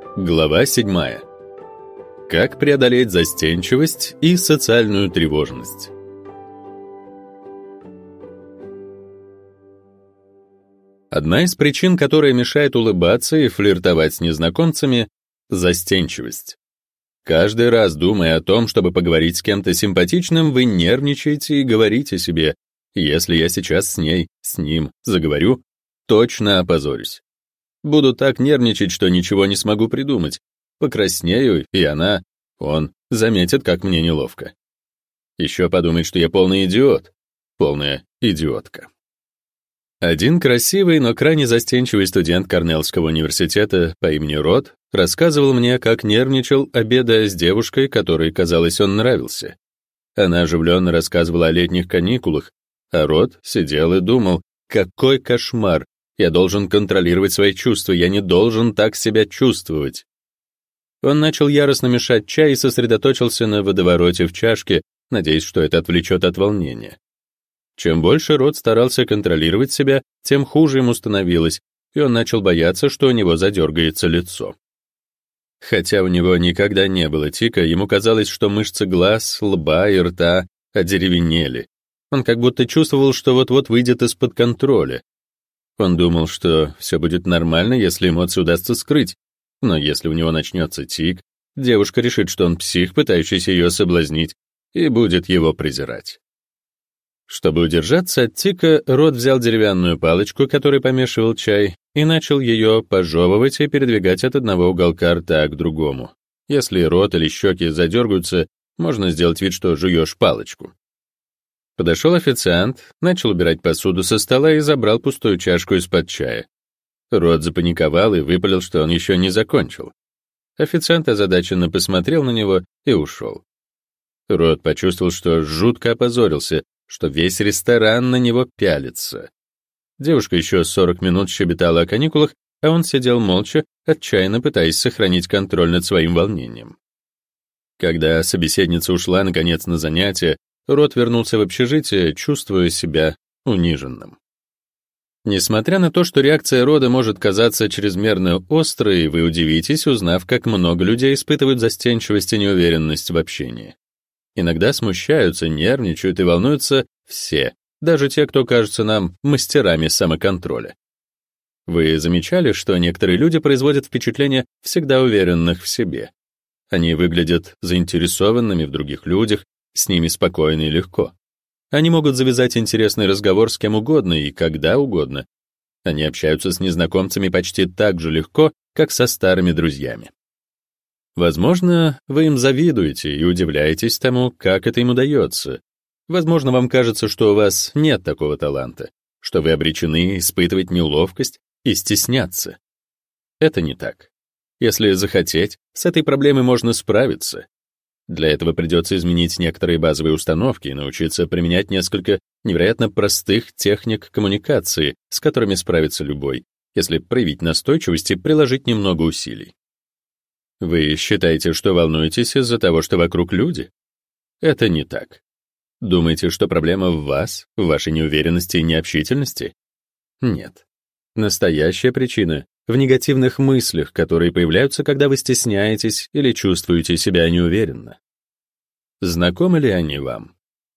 Глава 7. Как преодолеть застенчивость и социальную тревожность. Одна из причин, которая мешает улыбаться и флиртовать с незнакомцами — застенчивость. Каждый раз, думая о том, чтобы поговорить с кем-то симпатичным, вы нервничаете и говорите себе: если я сейчас с ним заговорю, точно опозорюсь. Буду так нервничать, что ничего не смогу придумать. Покраснею, и он заметит, как мне неловко. Еще подумает, что я полный идиот. Полная идиотка. Один красивый, но крайне застенчивый студент Корнеллского университета по имени Рот рассказывал мне, как нервничал, обедая с девушкой, которой, казалось, он нравился. Она оживленно рассказывала о летних каникулах, а Рот сидел и думал: какой кошмар! Я должен контролировать свои чувства, я не должен так себя чувствовать. Он начал яростно мешать чай и сосредоточился на водовороте в чашке, надеясь, что это отвлечет от волнения. Чем больше Рот старался контролировать себя, тем хуже ему становилось, и он начал бояться, что у него задергается лицо. Хотя у него никогда не было тика, ему казалось, что мышцы глаз, лба и рта одеревенели. Он как будто чувствовал, что вот-вот выйдет из-под контроля. Он думал, что все будет нормально, если эмоции удастся скрыть, но если у него начнется тик, девушка решит, что он псих, пытающийся ее соблазнить, и будет его презирать. Чтобы удержаться от тика, Рот взял деревянную палочку, которой помешивал чай, и начал ее пожевывать и передвигать от одного уголка рта к другому. Если рот или щеки задергаются, можно сделать вид, что жуешь палочку. Подошел официант, начал убирать посуду со стола и забрал пустую чашку из-под чая. Рот запаниковал и выпалил, что он еще не закончил. Официант озадаченно посмотрел на него и ушел. Рот почувствовал, что жутко опозорился, что весь ресторан на него пялится. Девушка еще 40 минут щебетала о каникулах, а он сидел молча, отчаянно пытаясь сохранить контроль над своим волнением. Когда собеседница ушла, наконец, на занятие, Рот вернулся в общежитие, чувствуя себя униженным. Несмотря на то, что реакция Рода может казаться чрезмерно острой, вы удивитесь, узнав, как много людей испытывают застенчивость и неуверенность в общении. Иногда смущаются, нервничают и волнуются все, даже те, кто кажется нам мастерами самоконтроля. Вы замечали, что некоторые люди производят впечатление всегда уверенных в себе? Они выглядят заинтересованными в других людях, с ними спокойно и легко. Они могут завязать интересный разговор с кем угодно и когда угодно. Они общаются с незнакомцами почти так же легко, как со старыми друзьями. Возможно, вы им завидуете и удивляетесь тому, как это им удается. Возможно, вам кажется, что у вас нет такого таланта, что вы обречены испытывать неловкость и стесняться. Это не так. Если захотеть, с этой проблемой можно справиться. Для этого придется изменить некоторые базовые установки и научиться применять несколько невероятно простых техник коммуникации, с которыми справится любой, если проявить настойчивость и приложить немного усилий. Вы считаете, что волнуетесь из-за того, что вокруг люди? Это не так. Думаете, что проблема в вас, в вашей неуверенности и необщительности? Нет. Настоящая причина в негативных мыслях, которые появляются, когда вы стесняетесь или чувствуете себя неуверенно. Знакомы ли они вам?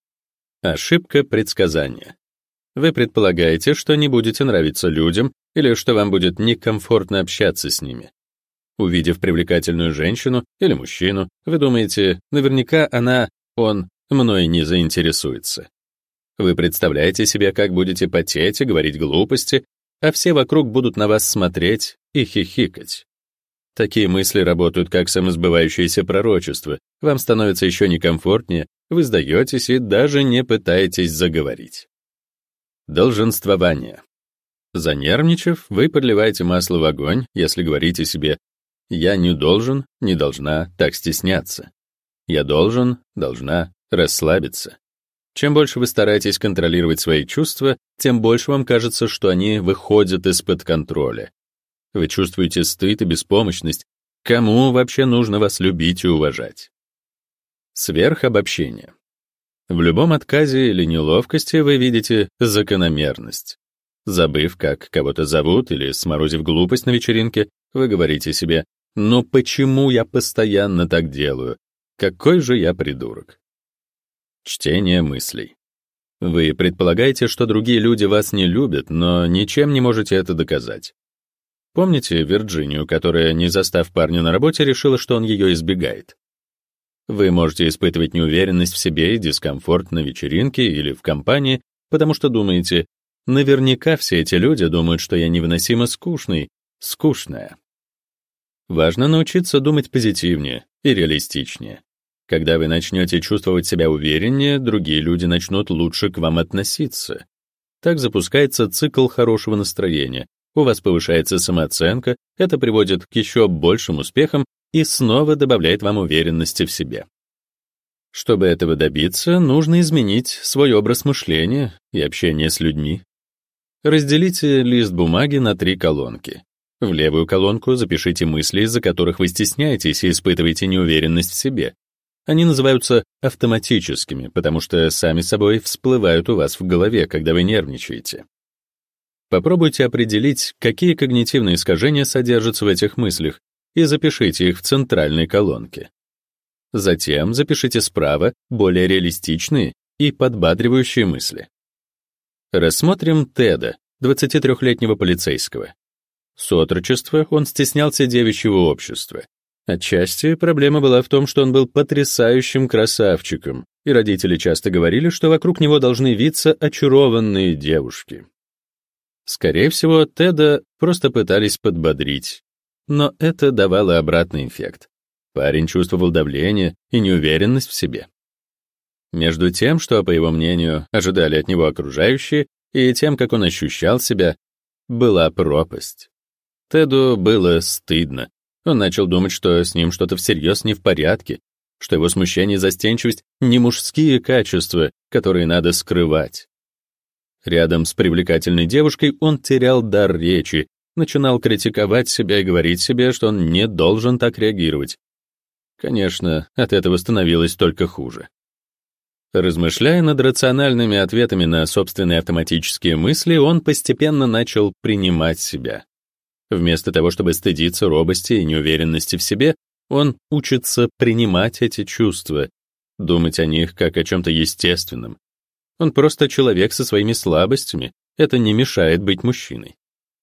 Ошибка предсказания. Вы предполагаете, что не будете нравиться людям или что вам будет некомфортно общаться с ними. Увидев привлекательную женщину или мужчину, вы думаете: наверняка он мной не заинтересуется. Вы представляете себе, как будете потеть и говорить глупости, а все вокруг будут на вас смотреть и хихикать. Такие мысли работают как самосбывающееся пророчество. Вам становится еще некомфортнее, вы сдаетесь и даже не пытаетесь заговорить. Долженствование. Занервничав, вы подливаете масло в огонь, если говорите себе: «Я не должен, не должна так стесняться. Я должен, должна расслабиться». Чем больше вы стараетесь контролировать свои чувства, тем больше вам кажется, что они выходят из-под контроля. Вы чувствуете стыд и беспомощность. Кому вообще нужно вас любить и уважать? Сверхобобщение. В любом отказе или неловкости вы видите закономерность. Забыв, как кого-то зовут, или сморозив глупость на вечеринке, вы говорите себе: Но почему я постоянно так делаю? Какой же я придурок? Чтение мыслей. Вы предполагаете, что другие люди вас не любят, но ничем не можете это доказать. Помните Вирджинию, которая, не застав парня на работе, решила, что он ее избегает? Вы можете испытывать неуверенность в себе и дискомфорт на вечеринке или в компании, потому что думаете, наверняка все эти люди думают, что я невыносимо скучный, скучная. Важно научиться думать позитивнее и реалистичнее. Когда вы начнете чувствовать себя увереннее, другие люди начнут лучше к вам относиться. Так запускается цикл хорошего настроения. У вас повышается самооценка, это приводит к еще большим успехам и снова добавляет вам уверенности в себе. Чтобы этого добиться, нужно изменить свой образ мышления и общение с людьми. Разделите лист бумаги на 3 колонки. В левую колонку запишите мысли, из-за которых вы стесняетесь и испытываете неуверенность в себе. Они называются автоматическими, потому что сами собой всплывают у вас в голове, когда вы нервничаете. Попробуйте определить, какие когнитивные искажения содержатся в этих мыслях, и запишите их в центральной колонке. Затем запишите справа более реалистичные и подбадривающие мысли. Рассмотрим Теда, 23-летнего полицейского. С отрочества он стеснялся девичьего общества. Отчасти проблема была в том, что он был потрясающим красавчиком, и родители часто говорили, что вокруг него должны виться очарованные девушки. Скорее всего, Теда просто пытались подбодрить, но это давало обратный эффект. Парень чувствовал давление и неуверенность в себе. Между тем, что, по его мнению, ожидали от него окружающие, и тем, как он ощущал себя, была пропасть. Теду было стыдно. Он начал думать, что с ним что-то всерьез не в порядке, что его смущение и застенчивость — не мужские качества, которые надо скрывать. Рядом с привлекательной девушкой он терял дар речи, начинал критиковать себя и говорить себе, что он не должен так реагировать. Конечно, от этого становилось только хуже. Размышляя над рациональными ответами на собственные автоматические мысли, он постепенно начал принимать себя. Вместо того, чтобы стыдиться робости и неуверенности в себе, он учится принимать эти чувства, думать о них как о чем-то естественном. Он просто человек со своими слабостями, это не мешает быть мужчиной.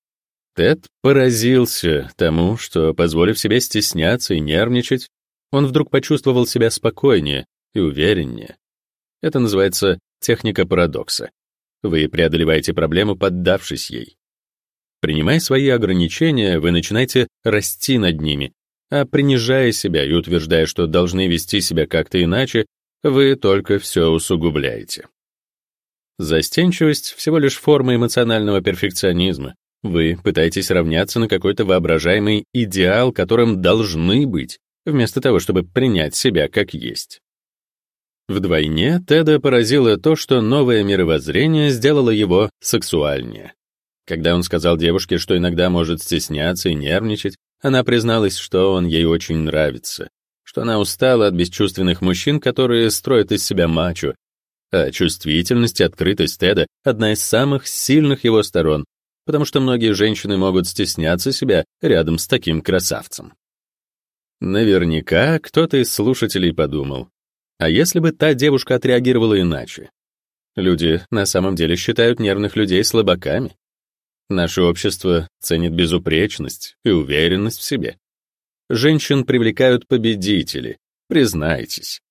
Тед поразился тому, что, позволив себе стесняться и нервничать, он вдруг почувствовал себя спокойнее и увереннее. Это называется техника парадокса. Вы преодолеваете проблему, поддавшись ей. Принимая свои ограничения, вы начинаете расти над ними, а принижая себя и утверждая, что должны вести себя как-то иначе, вы только все усугубляете. Застенчивость — всего лишь форма эмоционального перфекционизма. Вы пытаетесь равняться на какой-то воображаемый идеал, которым должны быть, вместо того, чтобы принять себя как есть. Вдвойне Теда поразило то, что новое мировоззрение сделало его сексуальнее. Когда он сказал девушке, что иногда может стесняться и нервничать, она призналась, что он ей очень нравится, что она устала от бесчувственных мужчин, которые строят из себя мачо, а чувствительность и открытость Теда — одна из самых сильных его сторон, потому что многие женщины могут стесняться себя рядом с таким красавцем. Наверняка кто-то из слушателей подумал, а если бы та девушка отреагировала иначе? Люди на самом деле считают нервных людей слабаками. Наше общество ценит безупречность и уверенность в себе. Женщин привлекают победители, признайтесь.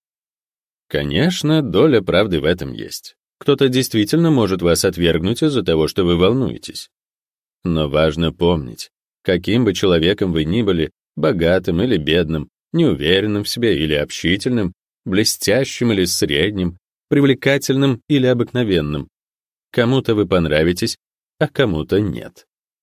Конечно, доля правды в этом есть. Кто-то действительно может вас отвергнуть из-за того, что вы волнуетесь. Но важно помнить, каким бы человеком вы ни были, богатым или бедным, неуверенным в себе или общительным, блестящим или средним, привлекательным или обыкновенным, кому-то вы понравитесь, а кому-то нет.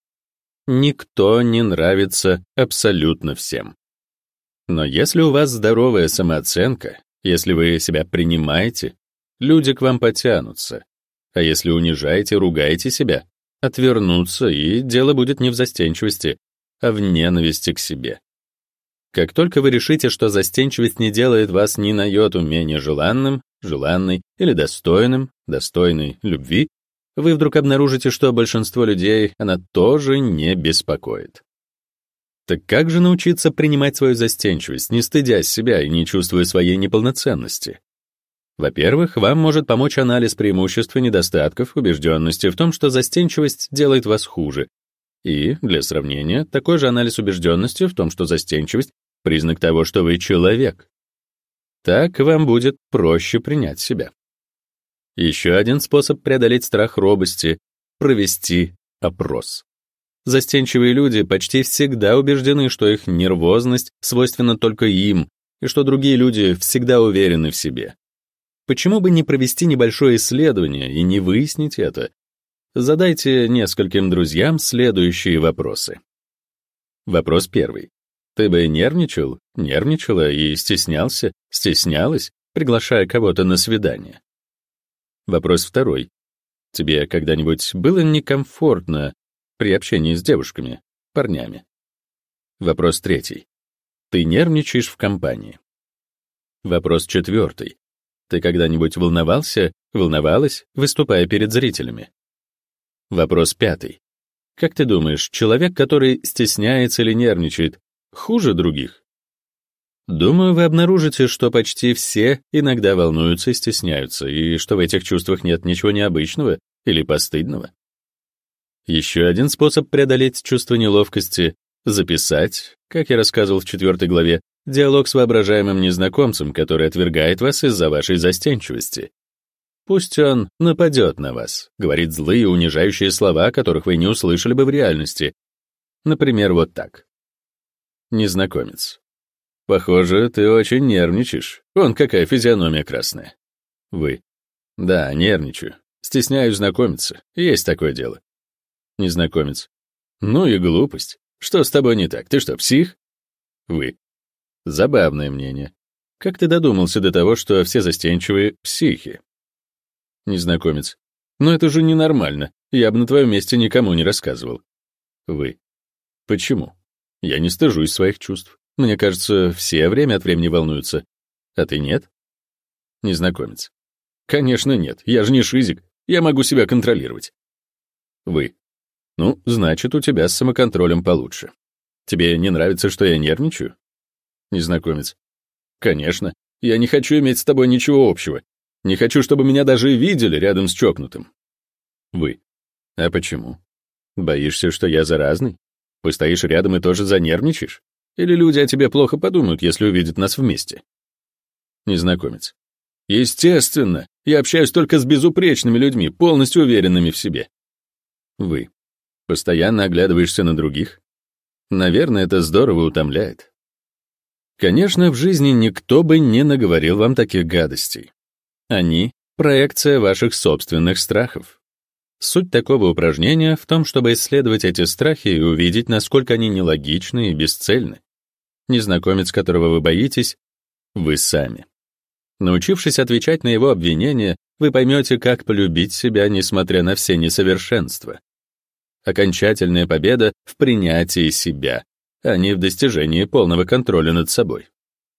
Никто не нравится абсолютно всем. Но если у вас здоровая самооценка, если вы себя принимаете, люди к вам потянутся. А если унижаете, ругаете себя, отвернутся, и дело будет не в застенчивости, а в ненависти к себе. Как только вы решите, что застенчивость не делает вас ни на йоту менее желанным, желанной или достойным, достойной любви, вы вдруг обнаружите, что большинство людей она тоже не беспокоит. Так как же научиться принимать свою застенчивость, не стыдясь себя и не чувствуя своей неполноценности? Во-первых, вам может помочь анализ преимуществ и недостатков, убежденности в том, что застенчивость делает вас хуже. И, для сравнения, такой же анализ убежденности в том, что застенчивость — признак того, что вы человек. Так вам будет проще принять себя. Еще один способ преодолеть страх робости — провести опрос. Застенчивые люди почти всегда убеждены, что их нервозность свойственна только им, и что другие люди всегда уверены в себе. Почему бы не провести небольшое исследование и не выяснить это? Задайте нескольким друзьям следующие вопросы. Вопрос первый. Ты бы нервничал, нервничала и стеснялся, стеснялась, приглашая кого-то на свидание? Вопрос второй. Тебе когда-нибудь было некомфортно при общении с девушками, парнями? Вопрос третий. Ты нервничаешь в компании? Вопрос четвертый. Ты когда-нибудь волновался, волновалась, выступая перед зрителями? Вопрос пятый. Как ты думаешь, человек, который стесняется или нервничает, хуже других? Думаю, вы обнаружите, что почти все иногда волнуются и стесняются, и что в этих чувствах нет ничего необычного или постыдного. Еще один способ преодолеть чувство неловкости — записать, как я рассказывал в 4 главе, диалог с воображаемым незнакомцем, который отвергает вас из-за вашей застенчивости. Пусть он нападет на вас, говорит злые, унижающие слова, которых вы не услышали бы в реальности. Например, вот так. Незнакомец. Похоже, ты очень нервничаешь. Вон какая физиономия красная. Вы. Да, нервничаю. Стесняюсь знакомиться. Есть такое дело. Незнакомец. Ну и глупость. Что с тобой не так? Ты что, псих? Вы. Забавное мнение. Как ты додумался до того, что все застенчивые психи? Незнакомец. Ну это же ненормально. Я бы на твоем месте никому не рассказывал. Вы. Почему? Я не стыжусь своих чувств. Мне кажется, все время от времени волнуются. А ты нет? Незнакомец. Конечно нет, я же не шизик. Я могу себя контролировать. Вы. Ну, значит, у тебя с самоконтролем получше. Тебе не нравится, что я нервничаю? Незнакомец. Конечно, я не хочу иметь с тобой ничего общего. Не хочу, чтобы меня даже видели рядом с чокнутым. Вы. А почему? Боишься, что я заразный? Постоишь рядом и тоже занервничаешь? Или люди о тебе плохо подумают, если увидят нас вместе? Незнакомец. Естественно, я общаюсь только с безупречными людьми, полностью уверенными в себе. Вы. Постоянно оглядываешься на других? Наверное, это здорово утомляет. Конечно, в жизни никто бы не наговорил вам таких гадостей. Они — проекция ваших собственных страхов. Суть такого упражнения в том, чтобы исследовать эти страхи и увидеть, насколько они нелогичны и бесцельны. Незнакомец, которого вы боитесь, — вы сами. Научившись отвечать на его обвинения, вы поймете, как полюбить себя, несмотря на все несовершенства. Окончательная победа в принятии себя, а не в достижении полного контроля над собой.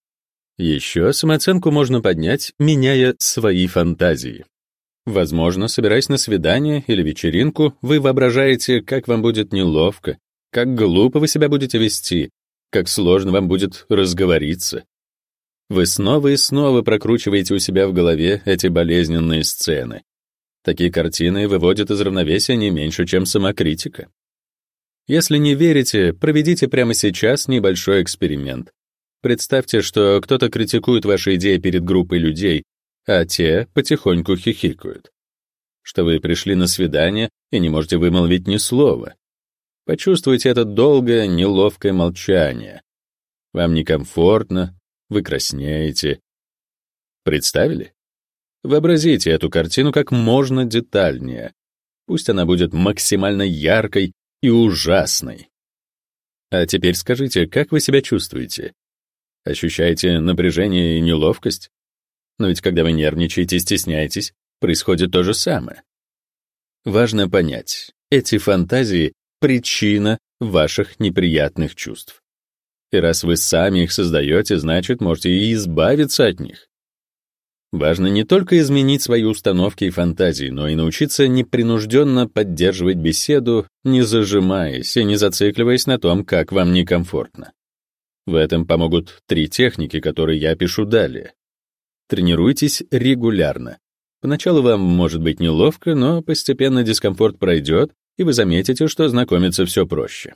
Еще самооценку можно поднять, меняя свои фантазии. Возможно, собираясь на свидание или вечеринку, вы воображаете, как вам будет неловко, как глупо вы себя будете вести, как сложно вам будет разговориться. Вы снова и снова прокручиваете у себя в голове эти болезненные сцены. Такие картины выводят из равновесия не меньше, чем самокритика. Если не верите, проведите прямо сейчас небольшой эксперимент. Представьте, что кто-то критикует ваши идеи перед группой людей, а те потихоньку хихикают. Что вы пришли на свидание и не можете вымолвить ни слова. Почувствуйте это долгое, неловкое молчание. Вам некомфортно, вы краснеете. Представили? Вообразите эту картину как можно детальнее. Пусть она будет максимально яркой и ужасной. А теперь скажите, как вы себя чувствуете? Ощущаете напряжение и неловкость? Но ведь когда вы нервничаете и стесняетесь, происходит то же самое. Важно понять, эти фантазии — причина ваших неприятных чувств. И раз вы сами их создаете, значит, можете и избавиться от них. Важно не только изменить свои установки и фантазии, но и научиться непринужденно поддерживать беседу, не зажимаясь и не зацикливаясь на том, как вам некомфортно. В этом помогут 3 техники, которые я опишу далее. Тренируйтесь регулярно. Поначалу вам может быть неловко, но постепенно дискомфорт пройдет, и вы заметите, что знакомиться все проще.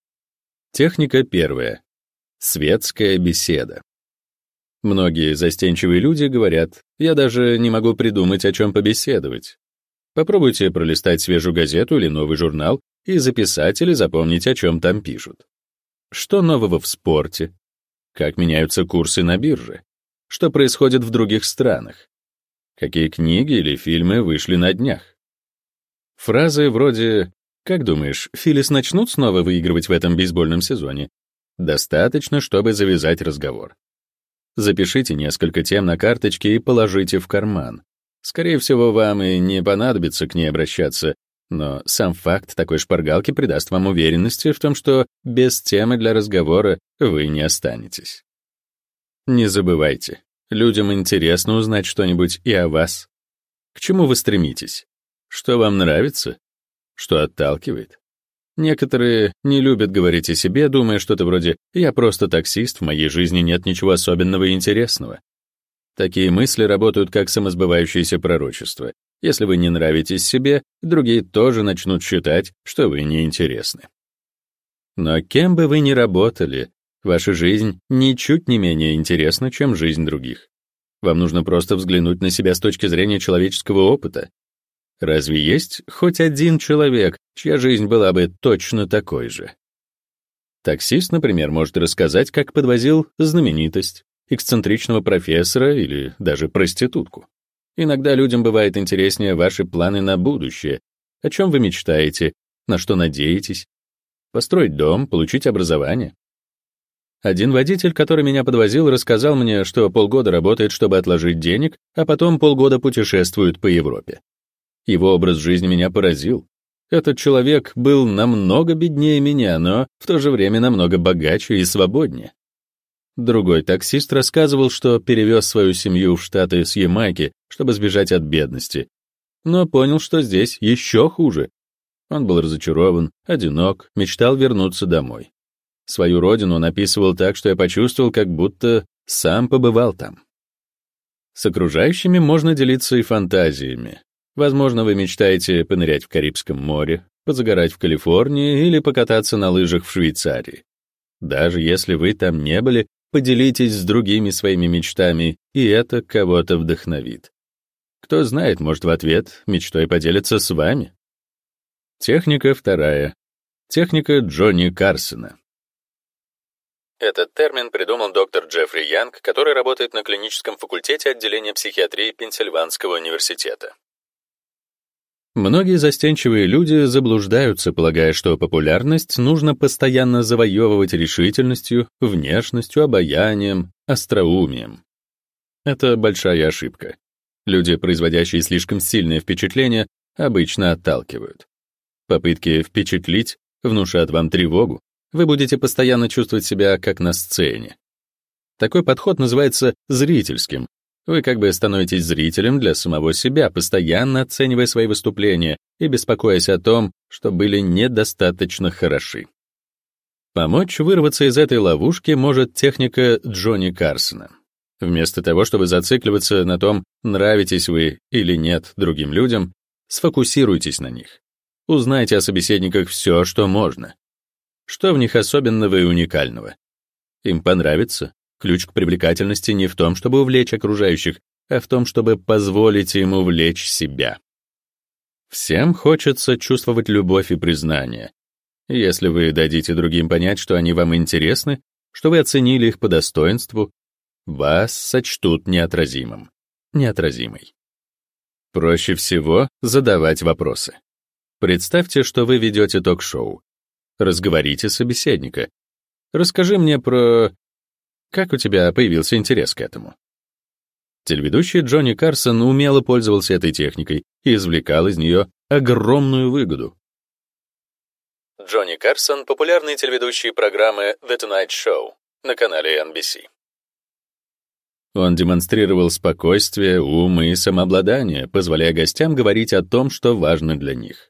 Техника 1. Светская беседа. Многие застенчивые люди говорят: «Я даже не могу придумать, о чем побеседовать». Попробуйте пролистать свежую газету или новый журнал и записать или запомнить, о чем там пишут. Что нового в спорте? Как меняются курсы на бирже? Что происходит в других странах? Какие книги или фильмы вышли на днях? Фразы вроде «Как думаешь, Филлис начнут снова выигрывать в этом бейсбольном сезоне?» достаточно, чтобы завязать разговор. Запишите несколько тем на карточке и положите в карман. Скорее всего, вам и не понадобится к ней обращаться, но сам факт такой шпаргалки придаст вам уверенности в том, что без темы для разговора вы не останетесь. Не забывайте, людям интересно узнать что-нибудь и о вас. К чему вы стремитесь? Что вам нравится? Что отталкивает? Некоторые не любят говорить о себе, думая что-то вроде «я просто таксист, в моей жизни нет ничего особенного и интересного». Такие мысли работают как самосбывающееся пророчество. Если вы не нравитесь себе, другие тоже начнут считать, что вы неинтересны. Но кем бы вы ни работали, ваша жизнь ничуть не менее интересна, чем жизнь других. Вам нужно просто взглянуть на себя с точки зрения человеческого опыта. Разве есть хоть один человек, чья жизнь была бы точно такой же? Таксист, например, может рассказать, как подвозил знаменитость, эксцентричного профессора или даже проститутку. Иногда людям бывает интереснее ваши планы на будущее, о чем вы мечтаете, на что надеетесь, построить дом, получить образование. Один водитель, который меня подвозил, рассказал мне, что полгода работает, чтобы отложить денег, а потом полгода путешествует по Европе. Его образ жизни меня поразил. Этот человек был намного беднее меня, но в то же время намного богаче и свободнее. Другой таксист рассказывал, что перевез свою семью в Штаты с Ямайки, чтобы сбежать от бедности, но понял, что здесь еще хуже. Он был разочарован, одинок, мечтал вернуться домой. Свою родину он описывал так, что я почувствовал, как будто сам побывал там. С окружающими можно делиться и фантазиями. Возможно, вы мечтаете понырять в Карибском море, позагорать в Калифорнии или покататься на лыжах в Швейцарии. Даже если вы там не были, поделитесь с другими своими мечтами, и это кого-то вдохновит. Кто знает, может, в ответ мечтой поделиться с вами. Техника 2. Техника Джонни Карсона. Этот термин придумал доктор Джеффри Янг, который работает на клиническом факультете отделения психиатрии Пенсильванского университета. Многие застенчивые люди заблуждаются, полагая, что популярность нужно постоянно завоевывать решительностью, внешностью, обаянием, остроумием. Это большая ошибка. Люди, производящие слишком сильное впечатление, обычно отталкивают. Попытки впечатлить внушат вам тревогу. Вы будете постоянно чувствовать себя как на сцене. Такой подход называется зрительским. Вы как бы становитесь зрителем для самого себя, постоянно оценивая свои выступления и беспокоясь о том, что были недостаточно хороши. Помочь вырваться из этой ловушки может техника Джонни Карсона. Вместо того, чтобы зацикливаться на том, нравитесь вы или нет другим людям, сфокусируйтесь на них. Узнайте о собеседниках все, что можно. Что в них особенного и уникального? Им понравится? Ключ к привлекательности не в том, чтобы увлечь окружающих, а в том, чтобы позволить им увлечь себя. Всем хочется чувствовать любовь и признание. Если вы дадите другим понять, что они вам интересны, что вы оценили их по достоинству, вас сочтут неотразимым, неотразимой. Проще всего задавать вопросы. Представьте, что вы ведете ток-шоу. Разговорите собеседника. Расскажи мне про... Как у тебя появился интерес к этому? Телеведущий Джонни Карсон умело пользовался этой техникой и извлекал из нее огромную выгоду. Джонни Карсон — популярный телеведущий программы The Tonight Show на канале NBC. Он демонстрировал спокойствие, ум и самообладание, позволяя гостям говорить о том, что важно для них.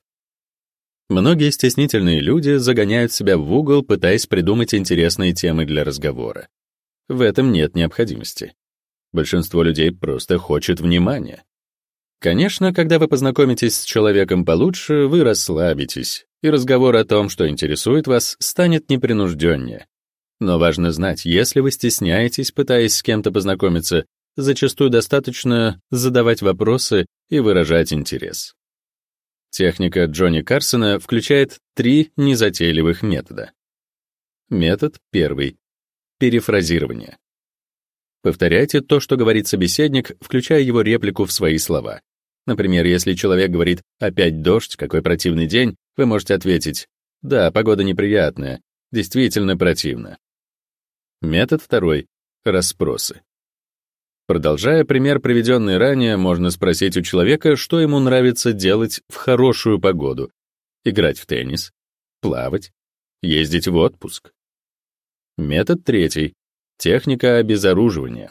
Многие стеснительные люди загоняют себя в угол, пытаясь придумать интересные темы для разговора. В этом нет необходимости. Большинство людей просто хочет внимания. Конечно, когда вы познакомитесь с человеком получше, вы расслабитесь, и разговор о том, что интересует вас, станет непринужденнее. Но важно знать, если вы стесняетесь, пытаясь с кем-то познакомиться, зачастую достаточно задавать вопросы и выражать интерес. Техника Джонни Карсона включает 3 незатейливых метода. Метод 1. Перефразирование. Повторяйте то, что говорит собеседник, включая его реплику в свои слова. Например, если человек говорит «опять дождь, какой противный день», вы можете ответить «да, погода неприятная, действительно противно». Метод 2. Расспросы. Продолжая пример, приведенный ранее, можно спросить у человека, что ему нравится делать в хорошую погоду: играть в теннис, плавать, ездить в отпуск. Метод 3. Техника обезоруживания.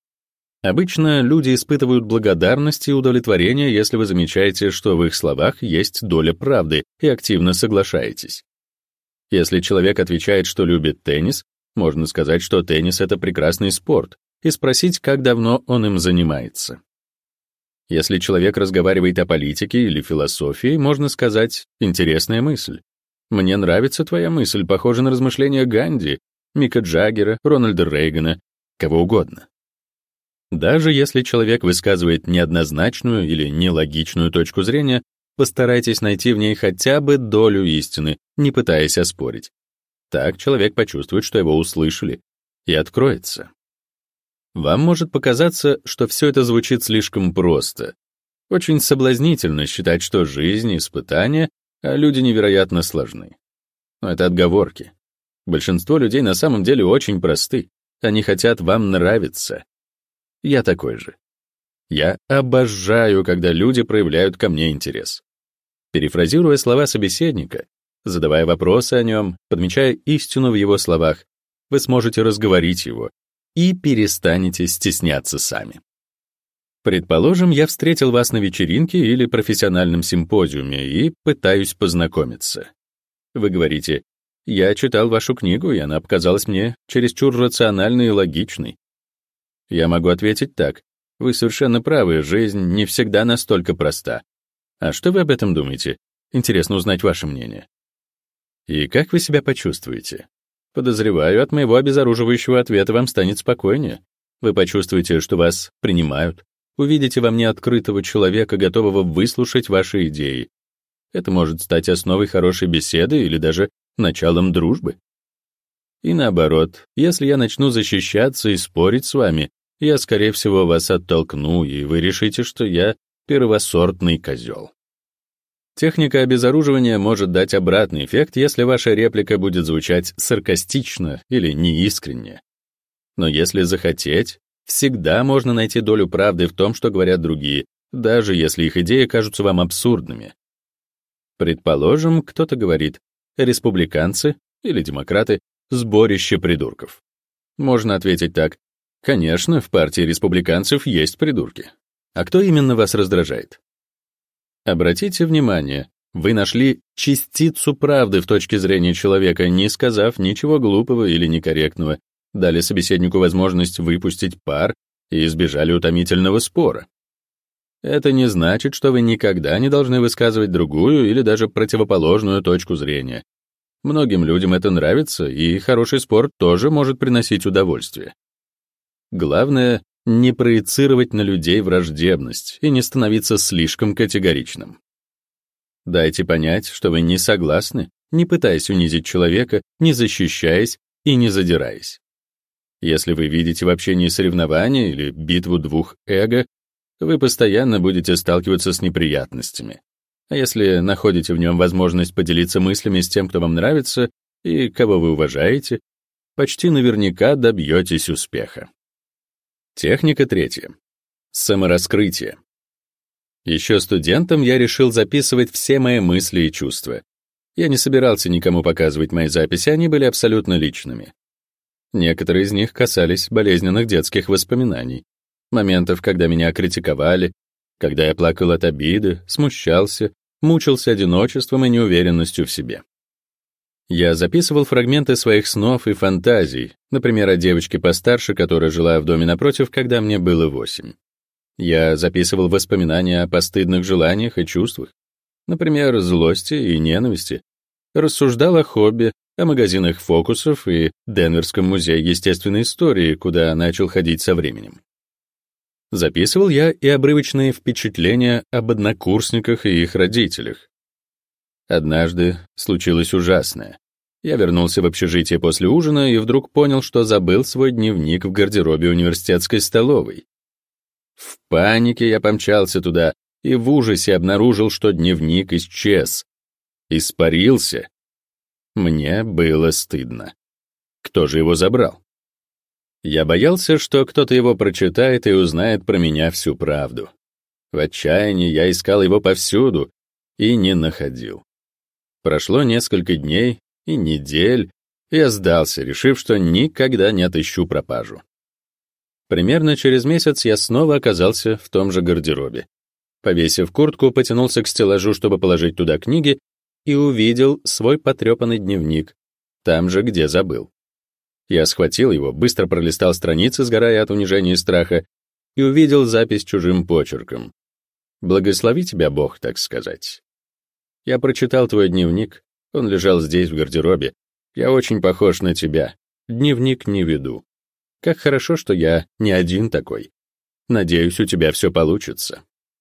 Обычно люди испытывают благодарность и удовлетворение, если вы замечаете, что в их словах есть доля правды, и активно соглашаетесь. Если человек отвечает, что любит теннис, можно сказать, что теннис — это прекрасный спорт, и спросить, как давно он им занимается. Если человек разговаривает о политике или философии, можно сказать «интересная мысль». «Мне нравится твоя мысль, похожа на размышления Ганди, Мика Джаггера, Рональда Рейгана, кого угодно». Даже если человек высказывает неоднозначную или нелогичную точку зрения, постарайтесь найти в ней хотя бы долю истины, не пытаясь оспорить. Так человек почувствует, что его услышали, и откроется. Вам может показаться, что все это звучит слишком просто. Очень соблазнительно считать, что жизнь — испытания, а люди невероятно сложны. Но это отговорки. Большинство людей на самом деле очень просты. Они хотят вам нравиться. Я такой же. Я обожаю, когда люди проявляют ко мне интерес. Перефразируя слова собеседника, задавая вопросы о нем, подмечая истину в его словах, вы сможете разговорить его и перестанете стесняться сами. Предположим, я встретил вас на вечеринке или профессиональном симпозиуме и пытаюсь познакомиться. Вы говорите: «Я читал вашу книгу, и она показалась мне чересчур рациональной и логичной». Я могу ответить так: «Вы совершенно правы, жизнь не всегда настолько проста. А что вы об этом думаете? Интересно узнать ваше мнение». И как вы себя почувствуете? Подозреваю, от моего обезоруживающего ответа вам станет спокойнее. Вы почувствуете, что вас принимают, увидите во мне открытого человека, готового выслушать ваши идеи. Это может стать основой хорошей беседы или даже началом дружбы. И наоборот, если я начну защищаться и спорить с вами, я, скорее всего, вас оттолкну, и вы решите, что я первосортный козел. Техника обезоруживания может дать обратный эффект, если ваша реплика будет звучать саркастично или неискренне. Но если захотеть, всегда можно найти долю правды в том, что говорят другие, даже если их идеи кажутся вам абсурдными. Предположим, кто-то говорит: республиканцы или демократы — сборище придурков. Можно ответить так: конечно, в партии республиканцев есть придурки. А кто именно вас раздражает? Обратите внимание, вы нашли частицу правды в точке зрения человека, не сказав ничего глупого или некорректного, дали собеседнику возможность выпустить пар и избежали утомительного спора. Это не значит, что вы никогда не должны высказывать другую или даже противоположную точку зрения. Многим людям это нравится, и хороший спор тоже может приносить удовольствие. Главное — не проецировать на людей враждебность и не становиться слишком категоричным. Дайте понять, что вы не согласны, не пытаясь унизить человека, не защищаясь и не задираясь. Если вы видите в общении соревнования или битву двух эго, вы постоянно будете сталкиваться с неприятностями. А если находите в нем возможность поделиться мыслями с тем, кто вам нравится и кого вы уважаете, почти наверняка добьетесь успеха. Техника 3. Самораскрытие. Еще студентом я решил записывать все мои мысли и чувства. Я не собирался никому показывать мои записи, они были абсолютно личными. Некоторые из них касались болезненных детских воспоминаний, моментов, когда меня критиковали, когда я плакал от обиды, смущался, мучился одиночеством и неуверенностью в себе. Я записывал фрагменты своих снов и фантазий, например, о девочке постарше, которая жила в доме напротив, когда мне было 8. Я записывал воспоминания о постыдных желаниях и чувствах, например, злости и ненависти, рассуждал о хобби, о магазинах фокусов и Денверском музее естественной истории, куда начал ходить со временем. Записывал я и обрывочные впечатления об однокурсниках и их родителях. Однажды случилось ужасное. Я вернулся в общежитие после ужина и вдруг понял, что забыл свой дневник в гардеробе университетской столовой. В панике я помчался туда и в ужасе обнаружил, что дневник исчез. Испарился. Мне было стыдно. Кто же его забрал? Я боялся, что кто-то его прочитает и узнает про меня всю правду. В отчаянии я искал его повсюду и не находил. Прошло несколько дней и недель, и я сдался, решив, что никогда не отыщу пропажу. Примерно через месяц я снова оказался в том же гардеробе. Повесив куртку, потянулся к стеллажу, чтобы положить туда книги, и увидел свой потрепанный дневник, там же, где забыл. Я схватил его, быстро пролистал страницы, сгорая от унижения и страха, и увидел запись чужим почерком. «Благослови тебя Бог, так сказать». Я прочитал твой дневник, он лежал здесь, в гардеробе. Я очень похож на тебя, дневник не веду. Как хорошо, что я не один такой. Надеюсь, у тебя все получится.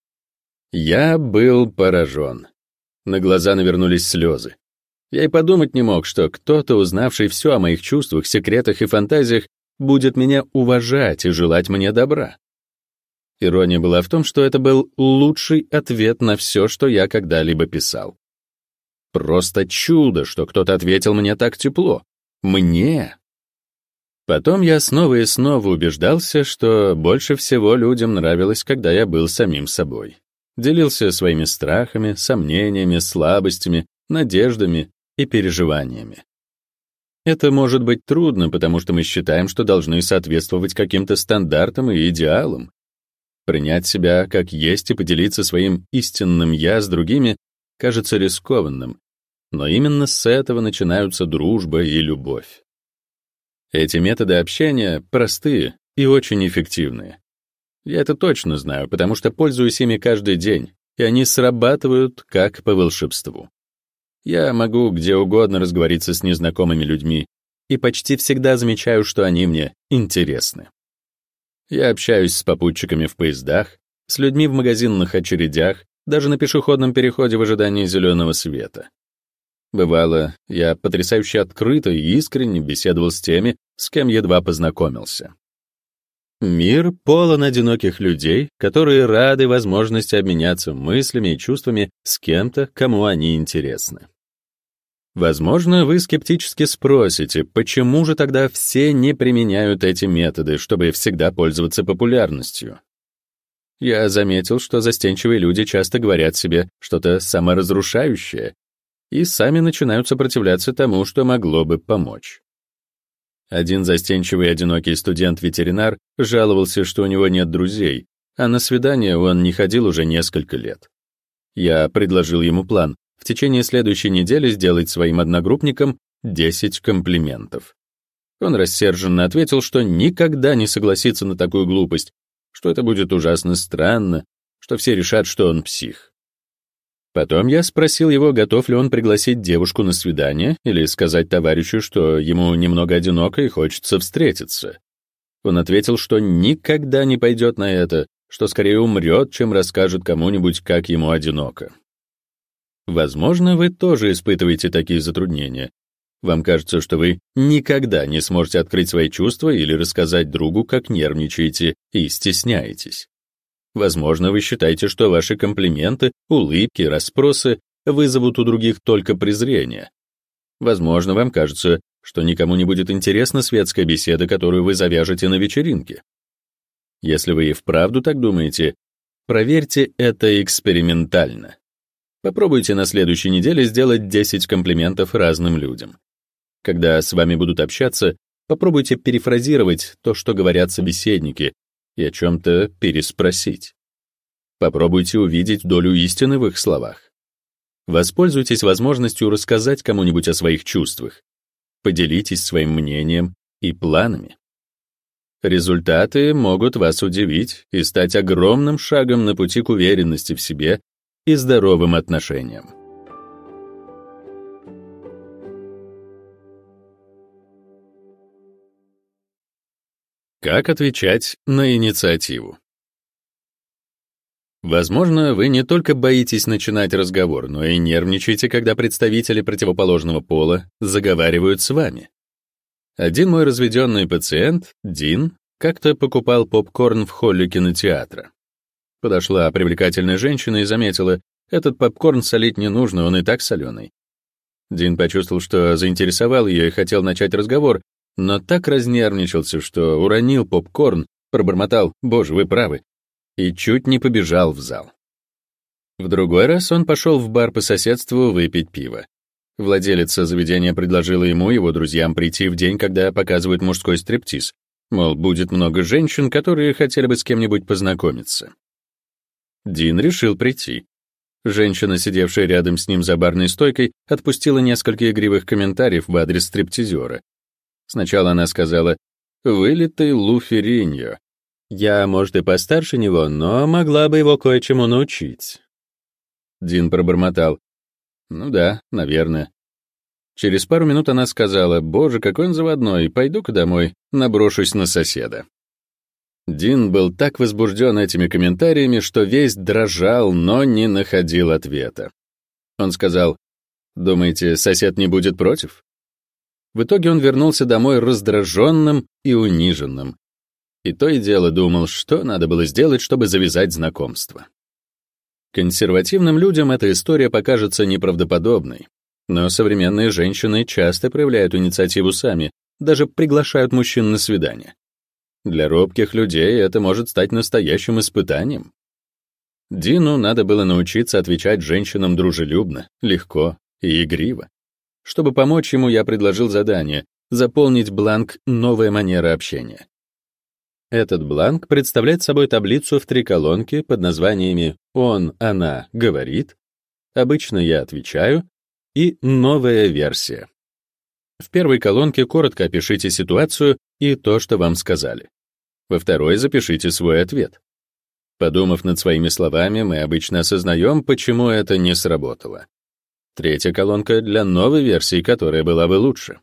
Я был поражен. На глаза навернулись слезы. Я и подумать не мог, что кто-то, узнавший все о моих чувствах, секретах и фантазиях, будет меня уважать и желать мне добра. Ирония была в том, что это был лучший ответ на все, что я когда-либо писал. Просто чудо, что кто-то ответил мне так тепло. Мне. Потом я снова и снова убеждался, что больше всего людям нравилось, когда я был самим собой. Делился своими страхами, сомнениями, слабостями, надеждами и переживаниями. Это может быть трудно, потому что мы считаем, что должны соответствовать каким-то стандартам и идеалам. Принять себя как есть и поделиться своим истинным «я» с другими кажется рискованным, но именно с этого начинаются дружба и любовь. Эти методы общения простые и очень эффективные. Я это точно знаю, потому что пользуюсь ими каждый день, и они срабатывают как по волшебству. Я могу где угодно разговориться с незнакомыми людьми, и почти всегда замечаю, что они мне интересны. Я общаюсь с попутчиками в поездах, с людьми в магазинных очередях, даже на пешеходном переходе в ожидании зеленого света. Бывало, я потрясающе открыто и искренне беседовал с теми, с кем едва познакомился. Мир полон одиноких людей, которые рады возможности обменяться мыслями и чувствами с кем-то, кому они интересны. Возможно, вы скептически спросите, почему же тогда все не применяют эти методы, чтобы всегда пользоваться популярностью? Я заметил, что застенчивые люди часто говорят себе что-то саморазрушающее и сами начинают сопротивляться тому, что могло бы помочь. Один застенчивый одинокий студент-ветеринар жаловался, что у него нет друзей, а на свидание он не ходил уже несколько лет. Я предложил ему план в течение следующей недели сделать своим одногруппникам 10 комплиментов. Он рассерженно ответил, что никогда не согласится на такую глупость, что это будет ужасно странно, что все решат, что он псих. Потом я спросил его, готов ли он пригласить девушку на свидание или сказать товарищу, что ему немного одиноко и хочется встретиться. Он ответил, что никогда не пойдет на это, что скорее умрет, чем расскажет кому-нибудь, как ему одиноко. Возможно, вы тоже испытываете такие затруднения. Вам кажется, что вы никогда не сможете открыть свои чувства или рассказать другу, как нервничаете и стесняетесь. Возможно, вы считаете, что ваши комплименты, улыбки, расспросы вызовут у других только презрение. Возможно, вам кажется, что никому не будет интересна светская беседа, которую вы завяжете на вечеринке. Если вы и вправду так думаете, проверьте это экспериментально. Попробуйте на следующей неделе сделать 10 комплиментов разным людям. Когда с вами будут общаться, Попробуйте перефразировать то, что говорят собеседники, и о чем-то переспросить. Попробуйте увидеть долю истины в их словах. Воспользуйтесь возможностью рассказать кому-нибудь о своих чувствах. Поделитесь своим мнением и планами. Результаты могут вас удивить и стать огромным шагом на пути к уверенности в себе и здоровым отношениям. Как отвечать на инициативу? Возможно, вы не только боитесь начинать разговор, но и нервничаете, когда представители противоположного пола заговаривают с вами. Один мой разведенный пациент, Дин, как-то покупал попкорн в холле кинотеатра. Подошла привлекательная женщина и заметила: «Этот попкорн солить не нужно, он и так соленый». Дин почувствовал, что заинтересовал ее и хотел начать разговор, но так разнервничался, что уронил попкорн, пробормотал: «Боже, вы правы», и чуть не побежал в зал. В другой раз он пошел в бар по соседству выпить пиво. Владелица заведения предложила ему и его друзьям прийти в день, когда показывают мужской стриптиз. Мол, будет много женщин, которые хотели бы с кем-нибудь познакомиться. Дин решил прийти. Женщина, сидевшая рядом с ним за барной стойкой, отпустила несколько игривых комментариев в адрес стриптизера. Сначала она сказала: «Вылитый Лу Ферриньо. Я, может, и постарше него, но могла бы его кое-чему научить». Дин пробормотал: «Ну да, наверное». Через пару минут она сказала: «Боже, какой он заводной, пойду-ка домой, наброшусь на соседа». Дин был так возбужден этими комментариями, что весь дрожал, но не находил ответа. Он сказал: «Думаете, сосед не будет против?» В итоге он вернулся домой раздраженным и униженным. И то и дело думал, что надо было сделать, чтобы завязать знакомство. Консервативным людям эта история покажется неправдоподобной, но современные женщины часто проявляют инициативу сами, даже приглашают мужчин на свидание. Для робких людей это может стать настоящим испытанием. Дину надо было научиться отвечать женщинам дружелюбно, легко и игриво. Чтобы помочь ему, я предложил задание — заполнить бланк «Новая манера общения». Этот бланк представляет собой таблицу в 3 колонки под названиями «Он», «Она», «Говорит», «Обычно я отвечаю» и «Новая версия». В первой колонке коротко опишите ситуацию и то, что вам сказали. Во второй запишите свой ответ. Подумав над своими словами, мы обычно осознаем, почему это не сработало. Третья колонка для новой версии, которая была бы лучше.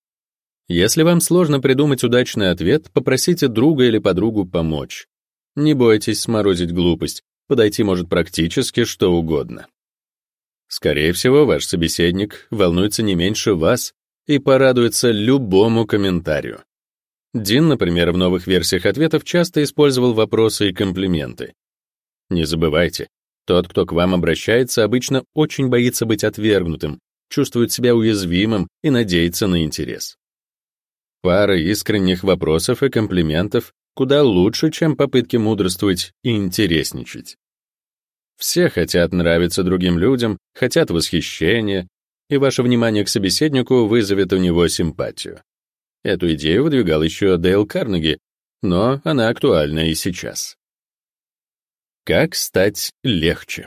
Если вам сложно придумать удачный ответ, попросите друга или подругу помочь. Не бойтесь сморозить глупость, подойти может практически что угодно. Скорее всего, ваш собеседник волнуется не меньше вас и порадуется любому комментарию. Дин, например, в новых версиях ответов часто использовал вопросы и комплименты. Не забывайте, тот, кто к вам обращается, обычно очень боится быть отвергнутым, чувствует себя уязвимым и надеется на интерес. Пара искренних вопросов и комплиментов куда лучше, чем попытки мудрствовать и интересничать. Все хотят нравиться другим людям, хотят восхищения, и ваше внимание к собеседнику вызовет у него симпатию. Эту идею выдвигал еще Дейл Карнеги, но она актуальна и сейчас. Как стать легче?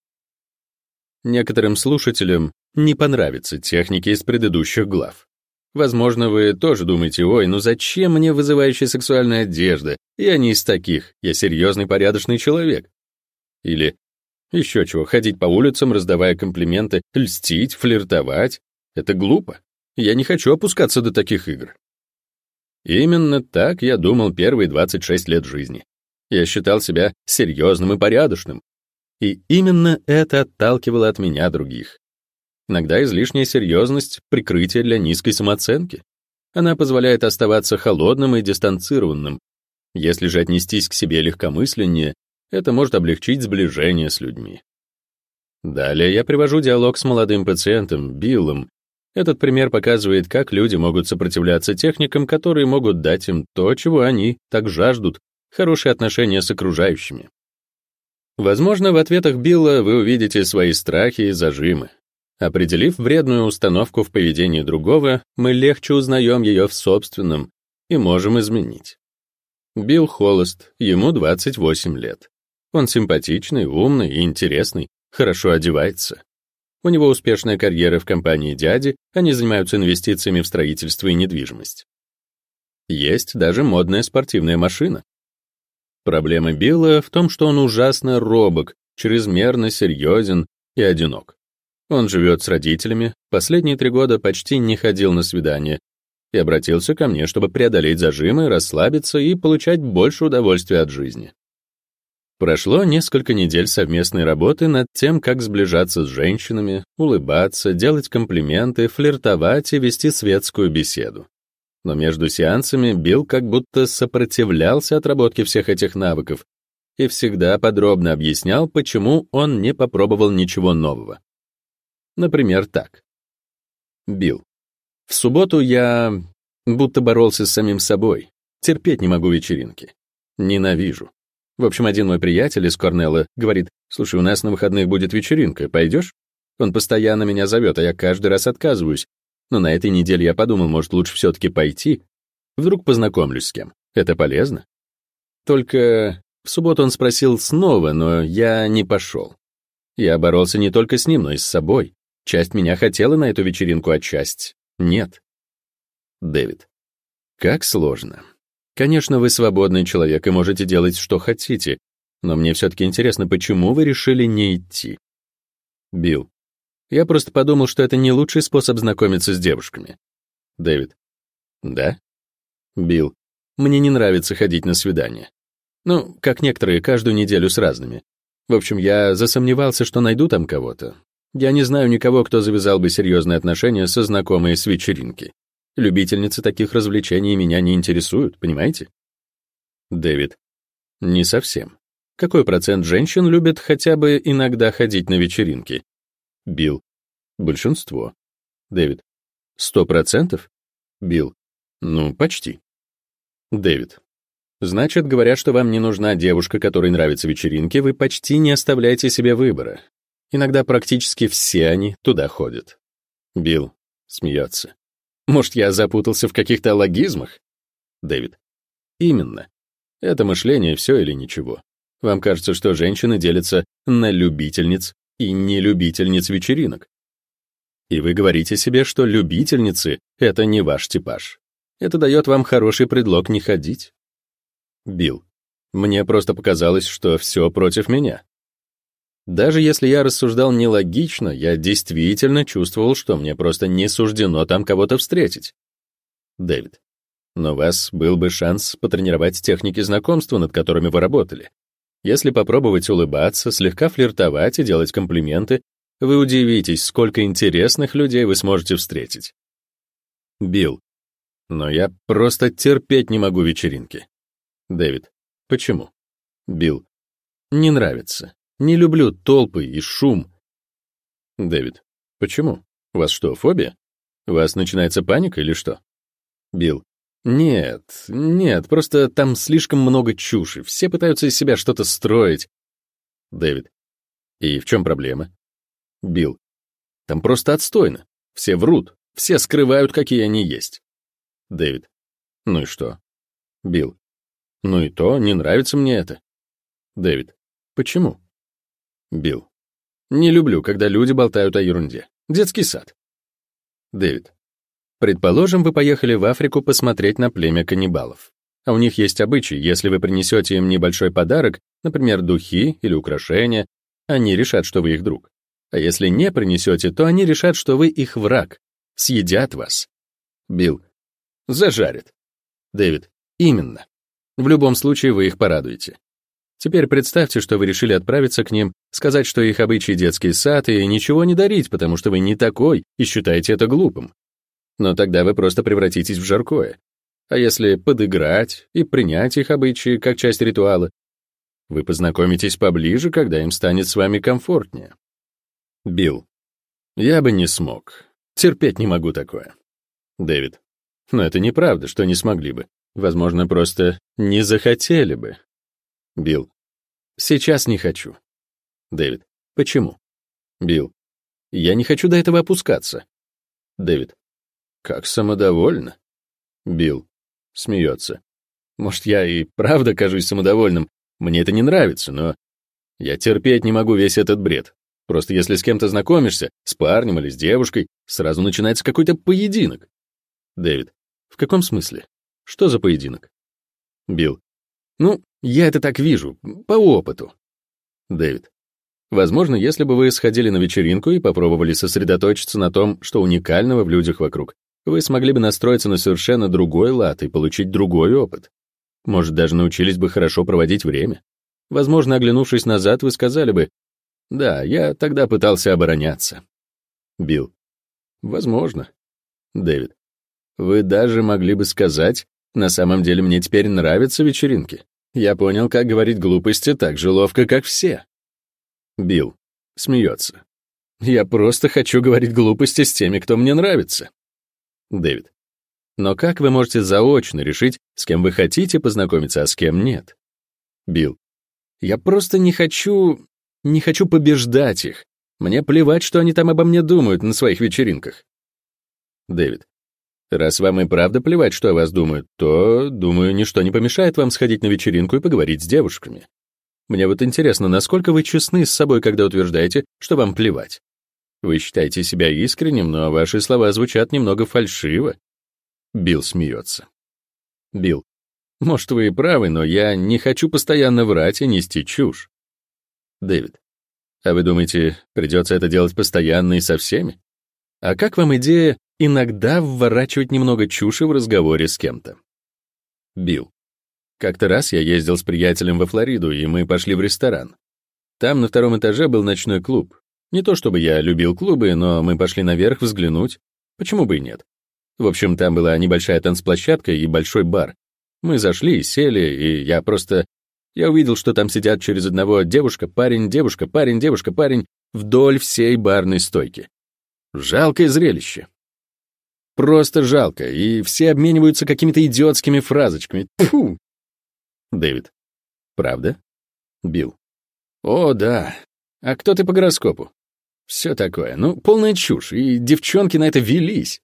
Некоторым слушателям не понравятся техники из предыдущих глав. Возможно, вы тоже думаете: «Ой, ну зачем мне вызывающая сексуальная одежда? Я не из таких, я серьезный, порядочный человек». Или еще чего, ходить по улицам, раздавая комплименты, льстить, флиртовать — это глупо. Я не хочу опускаться до таких игр. Именно так я думал первые 26 лет жизни. Я считал себя серьезным и порядочным. И именно это отталкивало от меня других. Иногда излишняя серьезность — прикрытие для низкой самооценки. Она позволяет оставаться холодным и дистанцированным. Если же отнестись к себе легкомысленнее, это может облегчить сближение с людьми. Далее я привожу диалог с молодым пациентом, Биллом. Этот пример показывает, как люди могут сопротивляться техникам, которые могут дать им то, чего они так жаждут — хорошие отношения с окружающими. Возможно, в ответах Билла вы увидите свои страхи и зажимы. Определив вредную установку в поведении другого, мы легче узнаем ее в собственном и можем изменить. Билл холост, ему 28 лет. Он симпатичный, умный и интересный, хорошо одевается. У него успешная карьера в компании дяди, они занимаются инвестициями в строительство и недвижимость. Есть даже модная спортивная машина. Проблема Билла в том, что он ужасно робок, чрезмерно серьезен и одинок. Он живет с родителями, последние 3 года почти не ходил на свидания и обратился ко мне, чтобы преодолеть зажимы, расслабиться и получать больше удовольствия от жизни. Прошло несколько недель совместной работы над тем, как сближаться с женщинами, улыбаться, делать комплименты, флиртовать и вести светскую беседу. Но между сеансами Билл как будто сопротивлялся отработке всех этих навыков и всегда подробно объяснял, почему он не попробовал ничего нового. Например, так. Билл. В субботу я будто боролся с самим собой. Терпеть не могу вечеринки. Ненавижу. В общем, один мой приятель из Корнелла говорит: «Слушай, у нас на выходных будет вечеринка, пойдешь?» Он постоянно меня зовет, а я каждый раз отказываюсь. Но на этой неделе я подумал, может, лучше все-таки пойти. Вдруг познакомлюсь с кем. Это полезно. Только в субботу он спросил снова, но я не пошел. Я боролся не только с ним, но и с собой. Часть меня хотела на эту вечеринку, а часть — нет. Дэвид. Как сложно. Конечно, вы свободный человек и можете делать, что хотите, но мне все-таки интересно, почему вы решили не идти? Билл. Я просто подумал, что это не лучший способ знакомиться с девушками. Дэвид. Да? Билл. Мне не нравится ходить на свидания. Ну, как некоторые, каждую неделю с разными. В общем, я засомневался, что найду там кого-то. Я не знаю никого, кто завязал бы серьезные отношения со знакомой с вечеринки. Любительницы таких развлечений меня не интересуют, понимаете? Дэвид. Не совсем. Какой процент женщин любит хотя бы иногда ходить на вечеринки? Билл. Большинство. Дэвид. 100%? Билл. Ну, почти. Дэвид. Значит, говоря, что вам не нужна девушка, которой нравятся вечеринки, вы почти не оставляете себе выбора. Иногда практически все они туда ходят. Билл смеется. Может, я запутался в каких-то логизмах? Дэвид. Именно. Это мышление все или ничего. Вам кажется, что женщины делятся на любительниц и нелюбительниц вечеринок. И вы говорите себе, что любительницы — это не ваш типаж. Это дает вам хороший предлог не ходить. Билл. Мне просто показалось, что все против меня. Даже если я рассуждал нелогично, я действительно чувствовал, что мне просто не суждено там кого-то встретить. Дэвид. Но у вас был бы шанс потренировать техники знакомства, над которыми вы работали. Если попробовать улыбаться, слегка флиртовать и делать комплименты, вы удивитесь, сколько интересных людей вы сможете встретить. Билл. Но я просто терпеть не могу вечеринки. Дэвид. Почему? Билл. Не нравится. Не люблю толпы и шум. Дэвид. Почему? У вас что, фобия? У вас начинается паника или что? Билл. Нет, просто там слишком много чуши. Все пытаются из себя что-то строить. Дэвид. И в чем проблема? Билл. Там просто отстойно. Все врут. Все скрывают, какие они есть. Дэвид. Ну и что? Билл. Ну и то, не нравится мне это. Дэвид. Почему? Билл. Не люблю, когда люди болтают о ерунде. Детский сад. Дэвид. Предположим, вы поехали в Африку посмотреть на племя каннибалов. А у них есть обычай, если вы принесете им небольшой подарок, например, духи или украшения, они решат, что вы их друг. А если не принесете, то они решат, что вы их враг. Съедят вас. Билл. Зажарят. Дэвид. Именно. В любом случае вы их порадуете. Теперь представьте, что вы решили отправиться к ним, сказать, что их обычай детский сад, и ничего не дарить, потому что вы не такой и считаете это глупым. Но тогда вы просто превратитесь в жаркое. А если подыграть и принять их обычаи как часть ритуала, вы познакомитесь поближе, когда им станет с вами комфортнее. Билл. Я бы не смог. Терпеть не могу такое. Дэвид. Но это неправда, что не смогли бы. Возможно, просто не захотели бы. Билл. Сейчас не хочу. Дэвид. Почему? Билл. Я не хочу до этого опускаться. Дэвид. Как самодовольно. Билл. Смеется. Может, я и правда кажусь самодовольным. Мне это не нравится, но я терпеть не могу весь этот бред. Просто если с кем-то знакомишься, с парнем или с девушкой, сразу начинается какой-то поединок. Дэвид. В каком смысле? Что за поединок? Билл. Ну, я это так вижу, по опыту. Дэвид. Возможно, если бы вы сходили на вечеринку и попробовали сосредоточиться на том, что уникального в людях вокруг, вы смогли бы настроиться на совершенно другой лад и получить другой опыт. Может, даже научились бы хорошо проводить время. Возможно, оглянувшись назад, вы сказали бы: «Да, я тогда пытался обороняться». Билл. Возможно. Дэвид. Вы даже могли бы сказать: «На самом деле мне теперь нравятся вечеринки. Я понял, как говорить глупости так же ловко, как все». Билл. Смеется. Я просто хочу говорить глупости с теми, кто мне нравится. Дэвид. Но как вы можете заочно решить, с кем вы хотите познакомиться, а с кем нет? Билл. Я просто не хочу побеждать их. Мне плевать, что они там обо мне думают на своих вечеринках. Дэвид. Раз вам и правда плевать, что о вас думают, то, думаю, ничто не помешает вам сходить на вечеринку и поговорить с девушками. Мне вот интересно, насколько вы честны с собой, когда утверждаете, что вам плевать. Вы считаете себя искренним, но ваши слова звучат немного фальшиво. Билл смеется. Билл. Может, вы и правы, но я не хочу постоянно врать и нести чушь. Дэвид. А вы думаете, придется это делать постоянно и со всеми? А как вам идея иногда вворачивать немного чуши в разговоре с кем-то? Билл. Как-то раз я ездил с приятелем во Флориду, и мы пошли в ресторан. Там на втором этаже был ночной клуб. Не то чтобы я любил клубы, но мы пошли наверх взглянуть. Почему бы и нет? В общем, там была небольшая танцплощадка и большой бар. Мы зашли, сели, и я увидел, что там сидят через одного девушка, парень, девушка, парень, девушка, парень вдоль всей барной стойки. Жалкое зрелище. Просто жалко, и все обмениваются какими-то идиотскими фразочками. Тьфу! Дэвид. Правда? Билл. О, да. А кто ты по гороскопу? Все такое. Ну, полная чушь, и девчонки на это велись.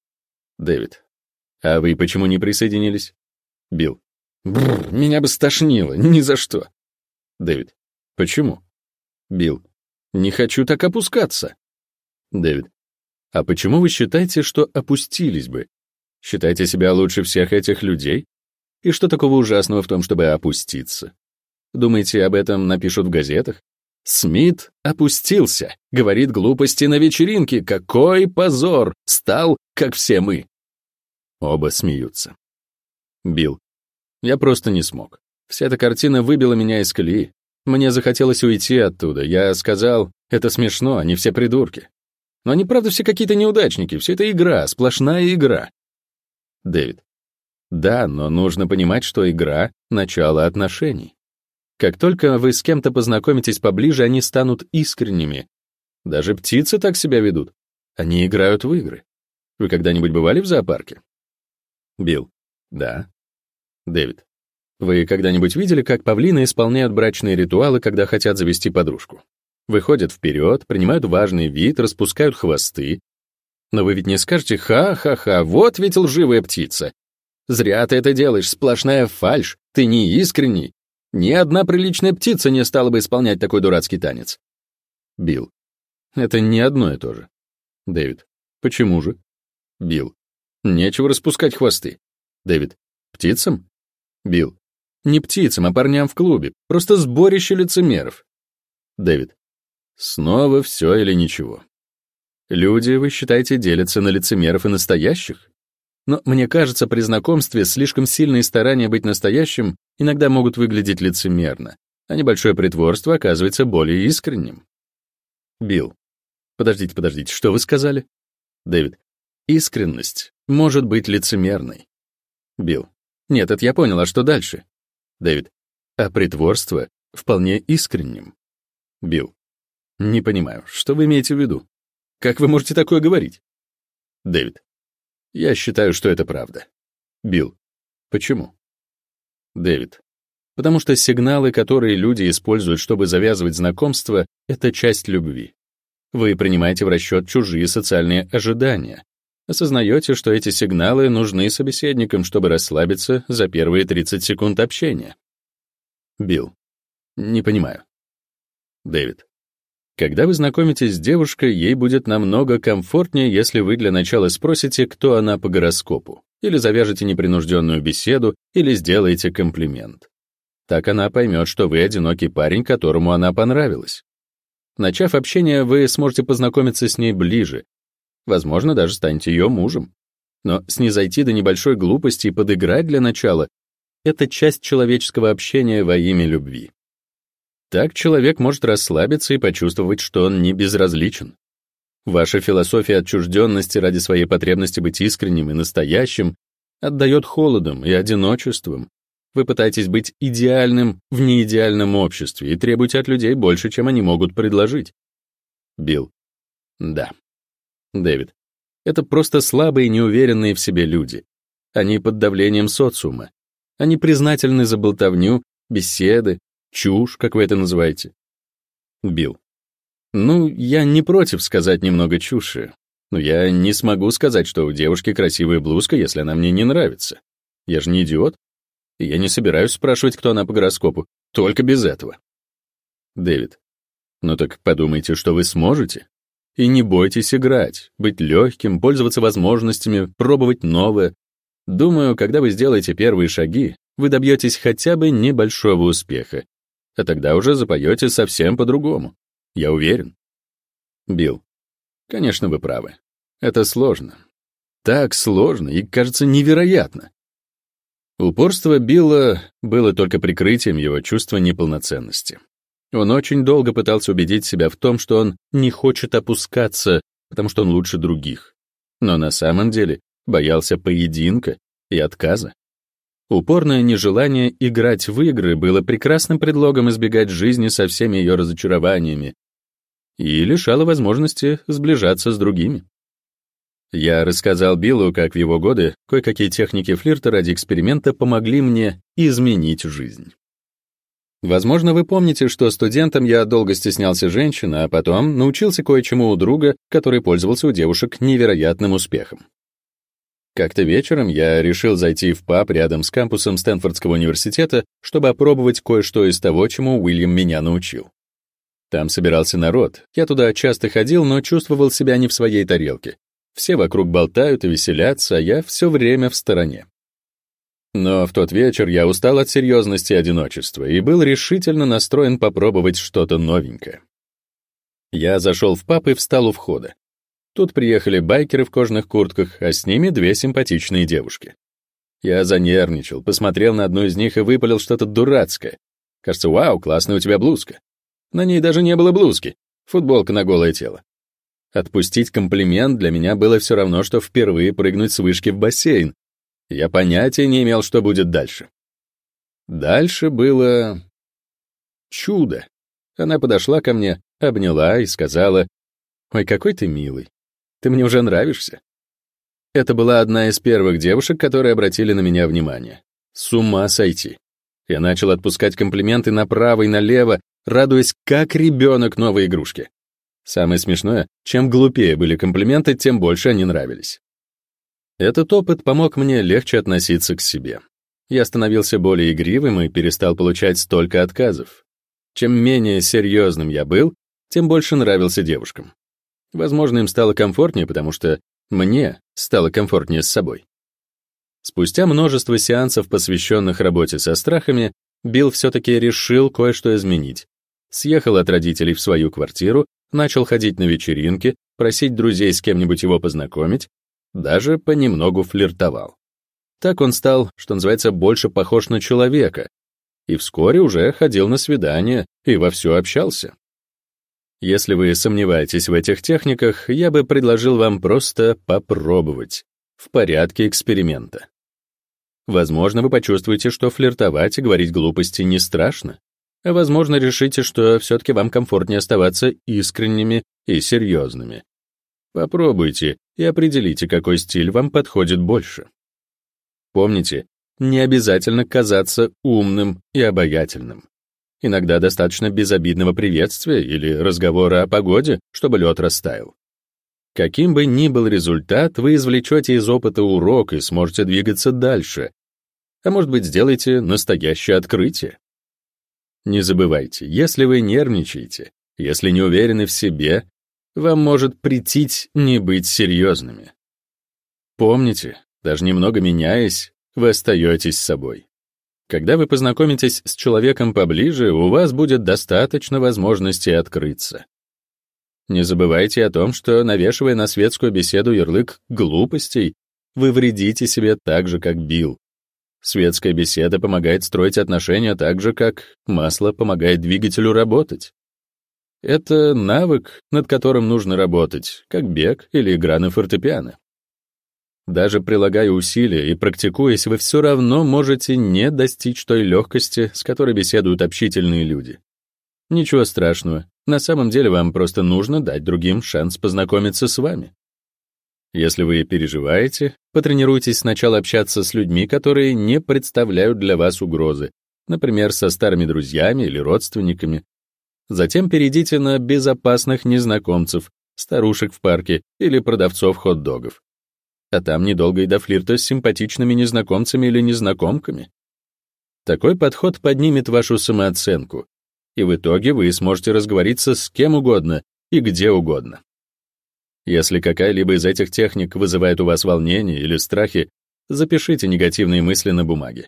Дэвид. А вы почему не присоединились? Билл. Бррр, меня бы стошнило, ни за что. Дэвид. Почему? Билл. Не хочу так опускаться. Дэвид. А почему вы считаете, что опустились бы? Считаете себя лучше всех этих людей? И что такого ужасного в том, чтобы опуститься? Думаете, об этом напишут в газетах? Смит опустился, говорит глупости на вечеринке. Какой позор! Стал, как все мы. Оба смеются. Билл. Я просто не смог. Вся эта картина выбила меня из колеи. Мне захотелось уйти оттуда. Я сказал, это смешно, они все придурки. Но они, правда, все какие-то неудачники. Все это игра, сплошная игра. Дэвид. Да, но нужно понимать, что игра — начало отношений. Как только вы с кем-то познакомитесь поближе, они станут искренними. Даже птицы так себя ведут. Они играют в игры. Вы когда-нибудь бывали в зоопарке? Билл. Да. Дэвид. Вы когда-нибудь видели, как павлины исполняют брачные ритуалы, когда хотят завести подружку? Выходят вперед, принимают важный вид, распускают хвосты. Но вы ведь не скажете: «Ха-ха-ха, вот ведь лживая птица. Зря ты это делаешь, сплошная фальшь, ты не искренний. Ни одна приличная птица не стала бы исполнять такой дурацкий танец». Билл. Это не одно и то же. Дэвид. Почему же? Билл. Нечего распускать хвосты. Дэвид. Птицам? Билл. Не птицам, а парням в клубе. Просто сборище лицемеров. Дэвид. Снова все или ничего. Люди, вы считаете, делятся на лицемеров и настоящих? Но мне кажется, при знакомстве слишком сильные старания быть настоящим иногда могут выглядеть лицемерно, а небольшое притворство оказывается более искренним. Билл. Подождите, что вы сказали? Дэвид. Искренность может быть лицемерной. Билл. Нет, это я понял, а что дальше? Дэвид. А притворство вполне искренним. Билл. Не понимаю, что вы имеете в виду? Как вы можете такое говорить? Дэвид. Я считаю, что это правда. Билл. Почему? Дэвид. Потому что сигналы, которые люди используют, чтобы завязывать знакомство, это часть любви. Вы принимаете в расчет чужие социальные ожидания. Осознаете, что эти сигналы нужны собеседникам, чтобы расслабиться за первые 30 секунд общения. Билл. Не понимаю. Дэвид. Когда вы знакомитесь с девушкой, ей будет намного комфортнее, если вы для начала спросите, кто она по гороскопу, или завяжете непринужденную беседу, или сделаете комплимент. Так она поймет, что вы одинокий парень, которому она понравилась. Начав общение, вы сможете познакомиться с ней ближе, возможно, даже станете ее мужем. Но снизойти до небольшой глупости и подыграть для начала — это часть человеческого общения во имя любви. Так человек может расслабиться и почувствовать, что он не безразличен. Ваша философия отчужденности ради своей потребности быть искренним и настоящим отдает холодом и одиночеством. Вы пытаетесь быть идеальным в неидеальном обществе и требуете от людей больше, чем они могут предложить. Билл. Да. Дэвид. Это просто слабые и неуверенные в себе люди. Они под давлением социума. Они признательны за болтовню, беседы, чушь, как вы это называете. Билл. Ну, я не против сказать немного чуши, но я не смогу сказать, что у девушки красивая блузка, если она мне не нравится. Я же не идиот. И я не собираюсь спрашивать, кто она по гороскопу, только без этого. Дэвид. Ну так подумайте, что вы сможете. И не бойтесь играть, быть легким, пользоваться возможностями, пробовать новое. Думаю, когда вы сделаете первые шаги, вы добьетесь хотя бы небольшого успеха, а тогда уже запоете совсем по-другому. Я уверен. Билл. Конечно, вы правы. Это сложно. Так сложно и, кажется, невероятно. Упорство Билла было только прикрытием его чувства неполноценности. Он очень долго пытался убедить себя в том, что он не хочет опускаться, потому что он лучше других. Но на самом деле боялся поединка и отказа. Упорное нежелание играть в игры было прекрасным предлогом избегать жизни со всеми ее разочарованиями и лишало возможности сближаться с другими. Я рассказал Биллу, как в его годы кое-какие техники флирта ради эксперимента помогли мне изменить жизнь. Возможно, вы помните, что студентом я долго стеснялся женщин, а потом научился кое-чему у друга, который пользовался у девушек невероятным успехом. Как-то вечером я решил зайти в паб рядом с кампусом Стэнфордского университета, чтобы опробовать кое-что из того, чему Уильям меня научил. Там собирался народ, я туда часто ходил, но чувствовал себя не в своей тарелке. Все вокруг болтают и веселятся, а я все время в стороне. Но в тот вечер я устал от серьезности и одиночества и был решительно настроен попробовать что-то новенькое. Я зашел в паб и встал у входа. Тут приехали байкеры в кожаных куртках, а с ними две симпатичные девушки. Я занервничал, посмотрел на одну из них и выпалил что-то дурацкое. Кажется, вау, классная у тебя блузка. На ней даже не было блузки, футболка на голое тело. Отпустить комплимент для меня было все равно, что впервые прыгнуть с вышки в бассейн. Я понятия не имел, что будет дальше. Дальше было чудо. Она подошла ко мне, обняла и сказала: «Ой, какой ты милый. Ты мне уже нравишься». Это была одна из первых девушек, которые обратили на меня внимание. С ума сойти. Я начал отпускать комплименты направо и налево, радуясь как ребенок новой игрушке. Самое смешное, чем глупее были комплименты, тем больше они нравились. Этот опыт помог мне легче относиться к себе. Я становился более игривым и перестал получать столько отказов. Чем менее серьезным я был, тем больше нравился девушкам. Возможно, им стало комфортнее, потому что мне стало комфортнее с собой. Спустя множество сеансов, посвященных работе со страхами, Билл все-таки решил кое-что изменить. Съехал от родителей в свою квартиру, начал ходить на вечеринки, просить друзей с кем-нибудь его познакомить, даже понемногу флиртовал. Так он стал, что называется, больше похож на человека, и вскоре уже ходил на свидания и вовсю общался. Если вы сомневаетесь в этих техниках, я бы предложил вам просто попробовать, в порядке эксперимента. Возможно, вы почувствуете, что флиртовать и говорить глупости не страшно, а возможно, решите, что все-таки вам комфортнее оставаться искренними и серьезными. Попробуйте и определите, какой стиль вам подходит больше. Помните, не обязательно казаться умным и обаятельным. Иногда достаточно безобидного приветствия или разговора о погоде, чтобы лед растаял. Каким бы ни был результат, вы извлечете из опыта урок и сможете двигаться дальше. А может быть, сделаете настоящее открытие. Не забывайте, если вы нервничаете, если не уверены в себе, вам может претить не быть серьезными. Помните, даже немного меняясь, вы остаетесь собой. Когда вы познакомитесь с человеком поближе, у вас будет достаточно возможностей открыться. Не забывайте о том, что, навешивая на светскую беседу ярлык глупостей, вы вредите себе так же, как Билл. Светская беседа помогает строить отношения так же, как масло помогает двигателю работать. Это навык, над которым нужно работать, как бег или игра на фортепиано. Даже прилагая усилия и практикуясь, вы все равно можете не достичь той легкости, с которой беседуют общительные люди. Ничего страшного, на самом деле вам просто нужно дать другим шанс познакомиться с вами. Если вы переживаете, потренируйтесь сначала общаться с людьми, которые не представляют для вас угрозы, например, со старыми друзьями или родственниками. Затем перейдите на безопасных незнакомцев, старушек в парке или продавцов хот-догов. А там недолго и до флирта с симпатичными незнакомцами или незнакомками. Такой подход поднимет вашу самооценку, и в итоге вы сможете разговориться с кем угодно и где угодно. Если какая-либо из этих техник вызывает у вас волнение или страхи, запишите негативные мысли на бумаге.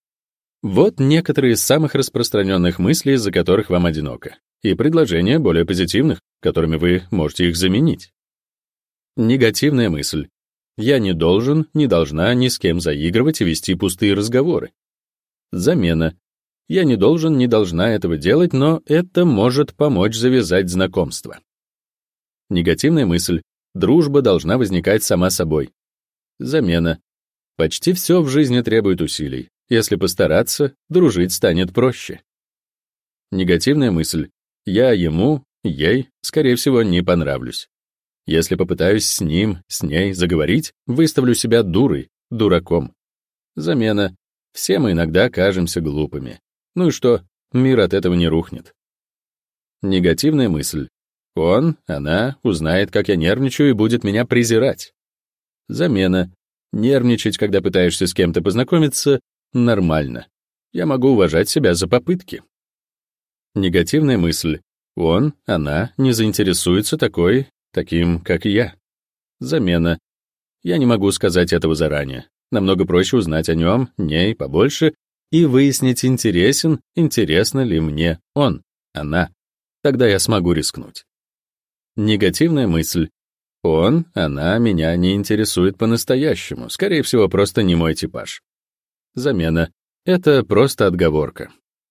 Вот некоторые из самых распространенных мыслей, из-за которых вам одиноко, и предложения более позитивных, которыми вы можете их заменить. Негативная мысль. Я не должен, не должна ни с кем заигрывать и вести пустые разговоры. Замена. Я не должен, не должна этого делать, но это может помочь завязать знакомство. Негативная мысль. Дружба должна возникать сама собой. Замена. Почти все в жизни требует усилий. Если постараться, дружить станет проще. Негативная мысль. Я ему, ей, скорее всего, не понравлюсь. Если попытаюсь с ним, с ней заговорить, выставлю себя дурой, дураком. Замена. Все мы иногда кажемся глупыми. Ну и что, мир от этого не рухнет. Негативная мысль. Он, она узнает, как я нервничаю, и будет меня презирать. Замена. Нервничать, когда пытаешься с кем-то познакомиться, нормально. Я могу уважать себя за попытки. Негативная мысль. Он, она не заинтересуется таким, как я. Замена. Я не могу сказать этого заранее. Намного проще узнать о нем, ней побольше и выяснить, интересно ли мне он, она. Тогда я смогу рискнуть. Негативная мысль. Он, она меня не интересует по-настоящему. Скорее всего, просто не мой типаж. Замена. Это просто отговорка.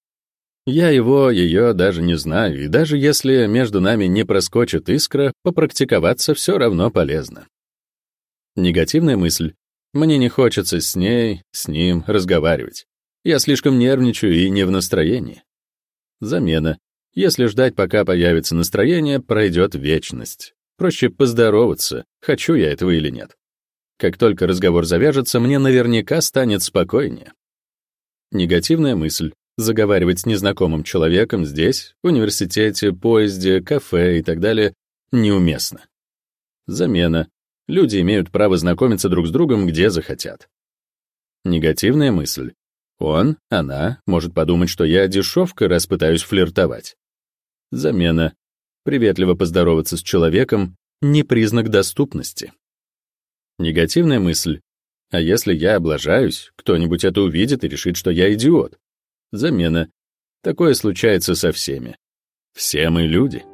Я его, ее даже не знаю, и даже если между нами не проскочит искра, попрактиковаться все равно полезно. Негативная мысль. Мне не хочется с ней, с ним разговаривать. Я слишком нервничаю и не в настроении. Замена. Если ждать, пока появится настроение, пройдет вечность. Проще поздороваться, хочу я этого или нет. Как только разговор завяжется, мне наверняка станет спокойнее. Негативная мысль. Заговаривать с незнакомым человеком здесь, в университете, поезде, кафе и так далее неуместно. Замена. Люди имеют право знакомиться друг с другом, где захотят. Негативная мысль. Он, она может подумать, что я дешевка, раз пытаюсь флиртовать. Замена. Приветливо поздороваться с человеком — не признак доступности. Негативная мысль. А если я облажаюсь, кто-нибудь это увидит и решит, что я идиот. Замена. Такое случается со всеми. Все мы люди.